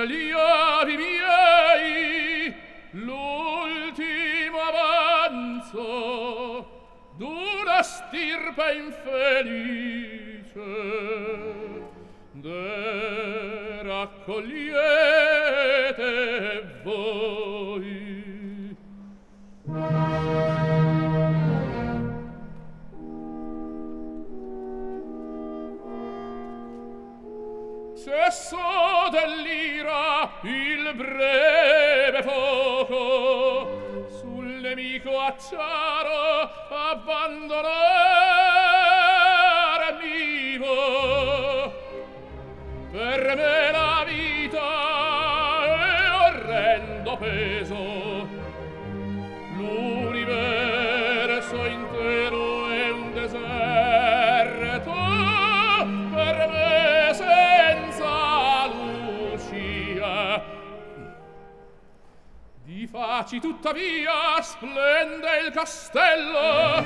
gli avi miei l'ultimo avanzo d'una stirpe infelice, de raccogliete voi. Cesso dell'ira il breve fuoco, sul nemico acciaro abbandonare vivo. Per me la vita è orrendo peso, l'universo intero è un deserto per me senza Lucia. Di faci tuttavia splende il castello,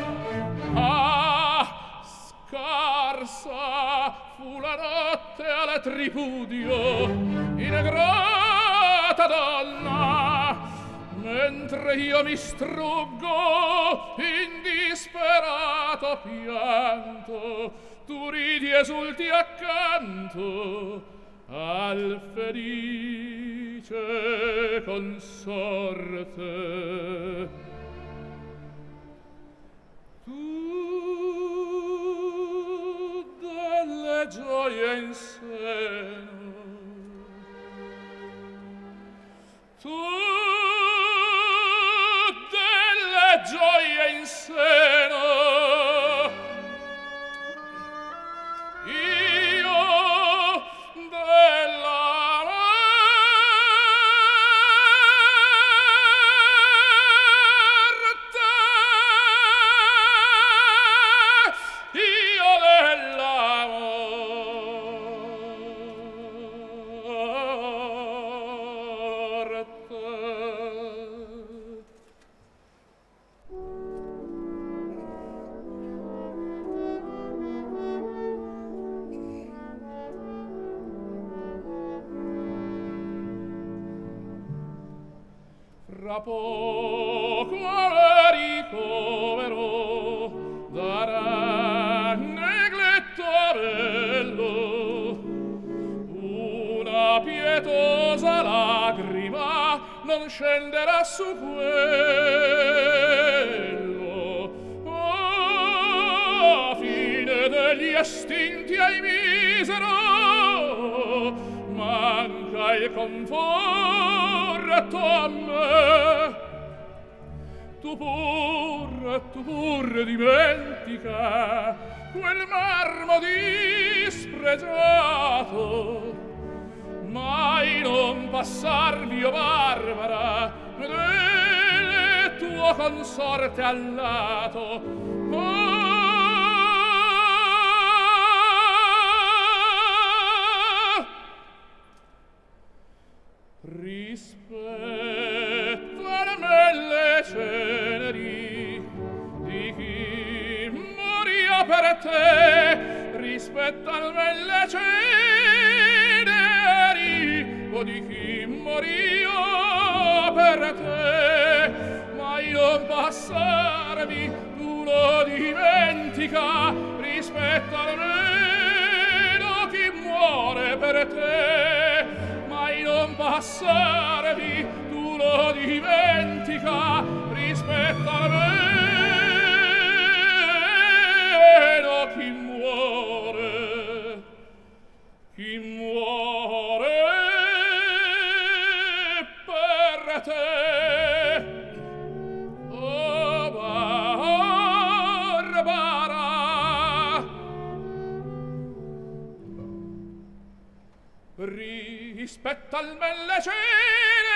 scarsa fu la notte alla tripudio, ingrata donna, mentre io mi struggo in disperato pianto, tu ridi esulti accanto al felice consorte. Tu delle gioie in seno, tu delle gioie in seno, io della fra poco ricovero darà negletto bello una pietosa lagrima non scenderà su quello. Oh, fine degli estinti ai misero, manca il conforto a me. Tu pur dimentica quel marmo dispregiato, mai non passarvi, o Barbara, del tuo consorte al lato. Oh, rispetto a me le ceneri di chi moria per te, rispetto a me le ceneri o di chi moria per te, mai non passarvi, tu lo dimentica, rispetto a me o chi muore per te, mai non passarvi, tu lo dimentica, rispetto a me no chi muore per te. Oh Barbara, rispetta al me le ceneri